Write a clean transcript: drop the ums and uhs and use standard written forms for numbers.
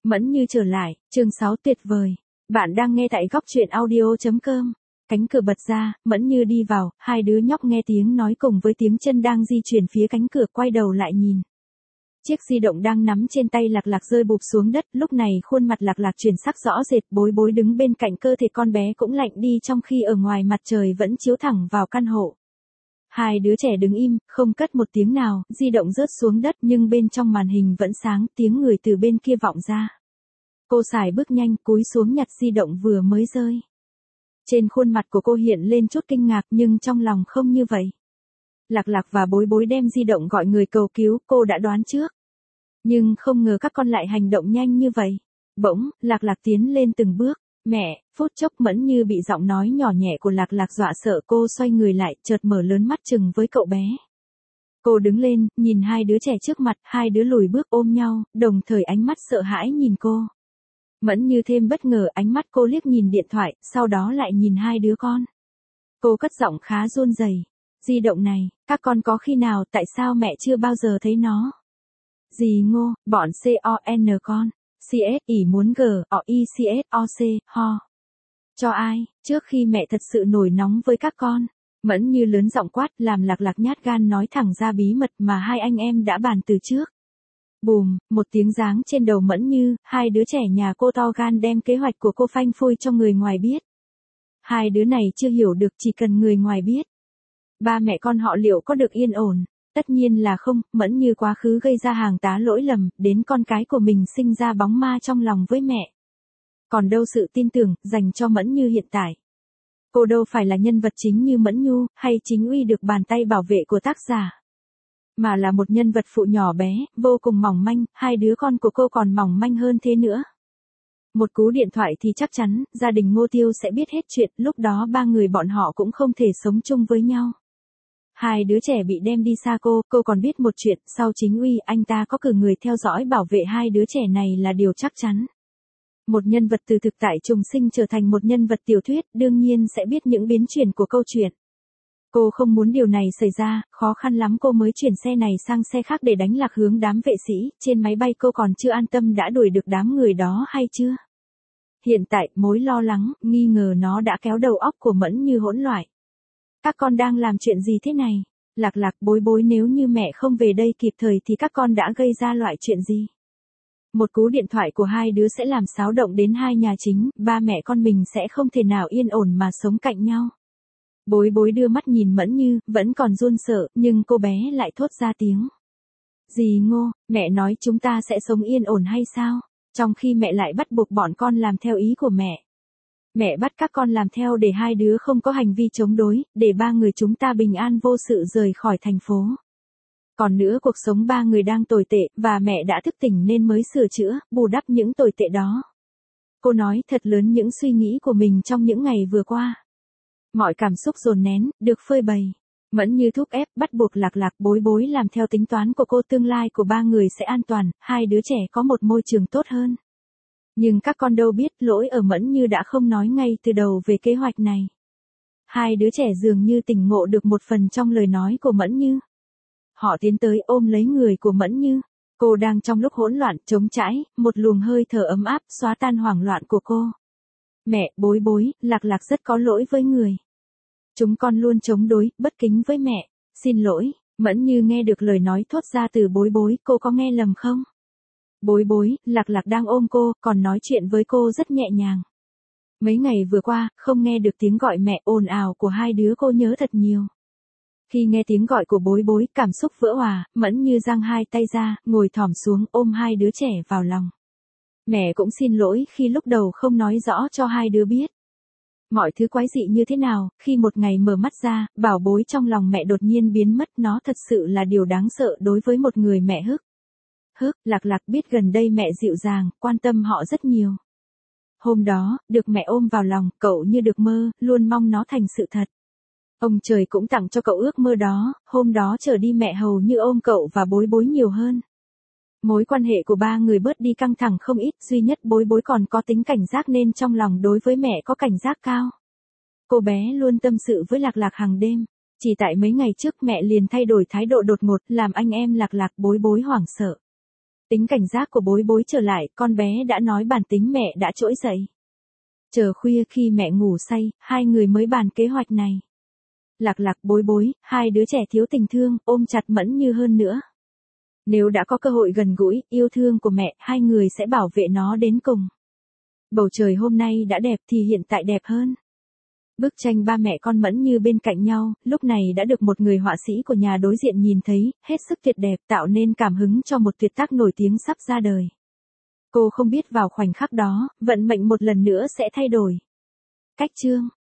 Mẫn Như trở lại, chương 6 tuyệt vời. Bạn đang nghe tại góc truyện audio.com. Cánh cửa bật ra, Mẫn Như đi vào, hai đứa nhóc nghe tiếng nói cùng với tiếng chân đang di chuyển phía cánh cửa quay đầu lại nhìn. Chiếc di động đang nắm trên tay Lạc Lạc rơi bụp xuống đất, lúc này khuôn mặt Lạc Lạc chuyển sắc rõ rệt, Bối Bối đứng bên cạnh cơ thể con bé cũng lạnh đi trong khi ở ngoài mặt trời vẫn chiếu thẳng vào căn hộ. Hai đứa trẻ đứng im, không cất một tiếng nào, di động rớt xuống đất nhưng bên trong màn hình vẫn sáng, tiếng người từ bên kia vọng ra. Cô sải bước nhanh, cúi xuống nhặt di động vừa mới rơi. Trên khuôn mặt của cô hiện lên chút kinh ngạc nhưng trong lòng không như vậy. Lạc Lạc và Bối Bối đem di động gọi người cầu cứu, cô đã đoán trước. Nhưng không ngờ các con lại hành động nhanh như vậy. Bỗng, Lạc Lạc tiến lên từng bước. Mẹ, phút chốc Mẫn Như bị giọng nói nhỏ nhẹ của Lạc Lạc dọa sợ, cô xoay người lại, chợt mở lớn mắt chừng với cậu bé. Cô đứng lên, nhìn hai đứa trẻ trước mặt, hai đứa lùi bước ôm nhau, đồng thời ánh mắt sợ hãi nhìn cô. Mẫn Như thêm bất ngờ, ánh mắt cô liếc nhìn điện thoại, sau đó lại nhìn hai đứa con. Cô cất giọng khá run rẩy. Di động này, các con có khi nào, tại sao mẹ chưa bao giờ thấy nó? Dì Ngô, bọn CON con. CS ỉ muốn G, O I C S O C, ho. Cho ai, trước khi mẹ thật sự nổi nóng với các con. Mẫn Như lớn giọng quát, làm Lạc Lạc nhát gan nói thẳng ra bí mật mà hai anh em đã bàn từ trước. Bùm, một tiếng giáng trên đầu Mẫn Như, hai đứa trẻ nhà cô to gan đem kế hoạch của cô phanh phui cho người ngoài biết. Hai đứa này chưa hiểu được, chỉ cần người ngoài biết. Ba mẹ con họ liệu có được yên ổn? Tất nhiên là không, Mẫn Như quá khứ gây ra hàng tá lỗi lầm, đến con cái của mình sinh ra bóng ma trong lòng với mẹ. Còn đâu sự tin tưởng, dành cho Mẫn Như hiện tại. Cô đâu phải là nhân vật chính như Mẫn Nhu, hay chính uy được bàn tay bảo vệ của tác giả. Mà là một nhân vật phụ nhỏ bé, vô cùng mỏng manh, hai đứa con của cô còn mỏng manh hơn thế nữa. Một cú điện thoại thì chắc chắn, gia đình Ngô Tiêu sẽ biết hết chuyện, lúc đó ba người bọn họ cũng không thể sống chung với nhau. Hai đứa trẻ bị đem đi xa cô còn biết một chuyện, sau chính uy, anh ta có cử người theo dõi bảo vệ hai đứa trẻ này là điều chắc chắn. Một nhân vật từ thực tại trùng sinh trở thành một nhân vật tiểu thuyết, đương nhiên sẽ biết những biến chuyển của câu chuyện. Cô không muốn điều này xảy ra, khó khăn lắm cô mới chuyển xe này sang xe khác để đánh lạc hướng đám vệ sĩ, trên máy bay cô còn chưa an tâm đã đuổi được đám người đó hay chưa. Hiện tại, mối lo lắng, nghi ngờ nó đã kéo đầu óc của Mẫn Như hỗn loạn. Các con đang làm chuyện gì thế này? Lạc Lạc, Bối Bối, nếu như mẹ không về đây kịp thời thì các con đã gây ra loại chuyện gì? Một cú điện thoại của hai đứa sẽ làm xáo động đến hai nhà chính, ba mẹ con mình sẽ không thể nào yên ổn mà sống cạnh nhau. Bối Bối đưa mắt nhìn Mẫn Như, vẫn còn run sợ, nhưng cô bé lại thốt ra tiếng. Dì Ngô, mẹ nói chúng ta sẽ sống yên ổn hay sao? Trong khi mẹ lại bắt buộc bọn con làm theo ý của mẹ. Mẹ bắt các con làm theo để hai đứa không có hành vi chống đối, để ba người chúng ta bình an vô sự rời khỏi thành phố. Còn nữa cuộc sống ba người đang tồi tệ, và mẹ đã thức tỉnh nên mới sửa chữa, bù đắp những tồi tệ đó. Cô nói thật lớn những suy nghĩ của mình trong những ngày vừa qua. Mọi cảm xúc dồn nén, được phơi bày. Mẫn Như thúc ép, bắt buộc Lạc Lạc, Bối Bối làm theo tính toán của cô, tương lai của ba người sẽ an toàn, hai đứa trẻ có một môi trường tốt hơn. Nhưng các con đâu biết, lỗi ở Mẫn Như đã không nói ngay từ đầu về kế hoạch này. Hai đứa trẻ dường như tỉnh ngộ được một phần trong lời nói của Mẫn Như. Họ tiến tới ôm lấy người của Mẫn Như. Cô đang trong lúc hỗn loạn, trống trải, một luồng hơi thở ấm áp xóa tan hoảng loạn của cô. Mẹ, Bối Bối, Lạc Lạc rất có lỗi với người. Chúng con luôn chống đối, bất kính với mẹ. Xin lỗi. Mẫn Như nghe được lời nói thốt ra từ Bối Bối, cô có nghe lầm không? Bối Bối, Lạc Lạc đang ôm cô, còn nói chuyện với cô rất nhẹ nhàng. Mấy ngày vừa qua, không nghe được tiếng gọi mẹ ồn ào của hai đứa cô nhớ thật nhiều. Khi nghe tiếng gọi của Bối Bối, cảm xúc vỡ òa, Mẫn Như giang hai tay ra, ngồi thõm xuống ôm hai đứa trẻ vào lòng. Mẹ cũng xin lỗi khi lúc đầu không nói rõ cho hai đứa biết. Mọi thứ quái dị như thế nào, khi một ngày mở mắt ra, bảo bối trong lòng mẹ đột nhiên biến mất, nó thật sự là điều đáng sợ đối với một người mẹ hức. Lạc Lạc biết gần đây mẹ dịu dàng, quan tâm họ rất nhiều. Hôm đó, được mẹ ôm vào lòng, cậu như được mơ, luôn mong nó thành sự thật. Ông trời cũng tặng cho cậu ước mơ đó, hôm đó trở đi mẹ hầu như ôm cậu và Bối Bối nhiều hơn. Mối quan hệ của ba người bớt đi căng thẳng không ít, duy nhất Bối Bối còn có tính cảnh giác nên trong lòng đối với mẹ có cảnh giác cao. Cô bé luôn tâm sự với Lạc Lạc hàng đêm. Chỉ tại mấy ngày trước mẹ liền thay đổi thái độ đột ngột, làm anh em Lạc Lạc, Bối Bối hoảng sợ. Tính cảnh giác của Bối Bối trở lại, con bé đã nói bản tính mẹ đã trỗi dậy. Chờ khuya khi mẹ ngủ say, hai người mới bàn kế hoạch này. Lạc Lạc, Bối Bối, hai đứa trẻ thiếu tình thương, ôm chặt Mẫn Như hơn nữa. Nếu đã có cơ hội gần gũi, yêu thương của mẹ, hai người sẽ bảo vệ nó đến cùng. Bầu trời hôm nay đã đẹp thì hiện tại đẹp hơn. Bức tranh ba mẹ con Mẫn Như bên cạnh nhau, lúc này đã được một người họa sĩ của nhà đối diện nhìn thấy, hết sức tuyệt đẹp, tạo nên cảm hứng cho một tuyệt tác nổi tiếng sắp ra đời. Cô không biết vào khoảnh khắc đó, vận mệnh một lần nữa sẽ thay đổi. Cách chương